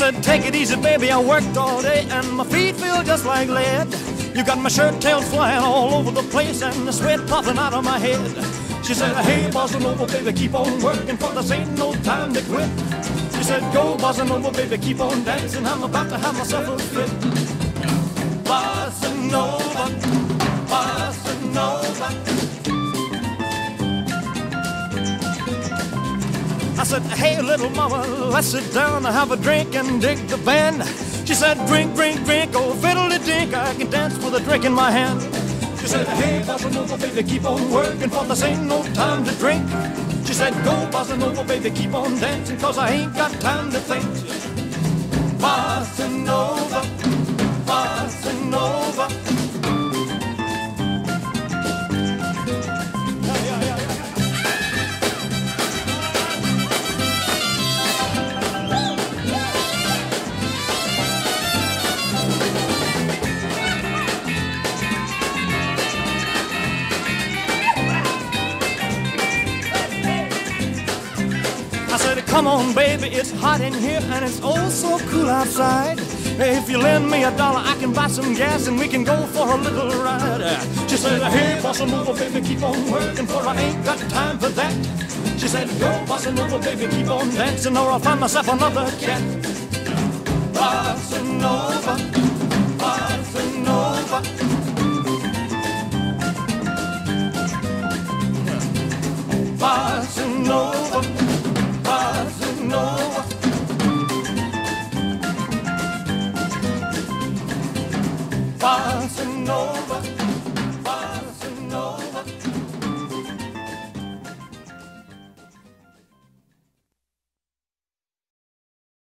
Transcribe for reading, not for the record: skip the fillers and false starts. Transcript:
said, take it easy, baby, I worked all day and my feet feel just like lead. You got my shirt tails flying all over the place and the sweat popping out of my head. She said, hey, bossa nova, baby, keep on working, for this ain't no time to quit. She said, go, bossa nova, baby, keep on dancing, I'm about to have myself a fit. Bossa nova, bossa nova. I said, hey, little mama, let's sit down and have a drink and dig the band. She said, drink, drink, drink, oh, fiddle-de-dink, I can dance with a drink in my hand. She said, hey, bossa nova, baby, keep on working, for this ain't no time to drink. She said, go, bossa nova, baby, keep on dancing, cause I ain't got time to think. Bossa nova, bossa nova. I said, come on, baby, it's hot in here and it's oh so cool outside. If you lend me $1, I can buy some gas and we can go for a little ride. She said, hey, bossa nova, baby, keep on working, for I ain't got time for that. She said, go, bossa nova, baby, keep on dancing, or I'll find myself another cat. Bossa nova.